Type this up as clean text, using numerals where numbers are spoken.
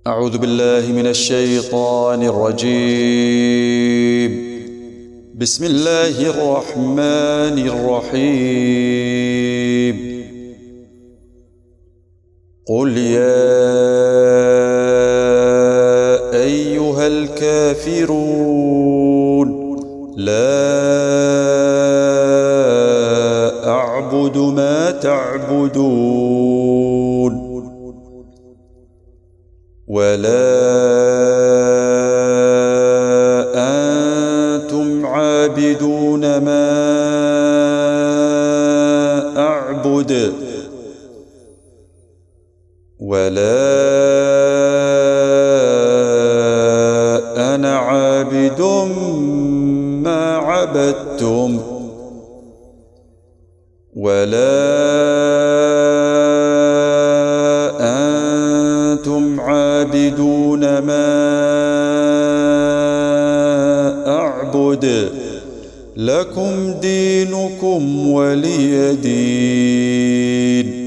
أعوذ بالله من الشيطان الرجيم. بسم الله الرحمن الرحيم. قل يا أيها الكافرون لا أعبد ما تعبدون ولا أنتم عابدون ما أعبد ولا أنا عابد ما عبدتم ولا أنتم عابدون ما أعبد لكم دينكم ولي دين.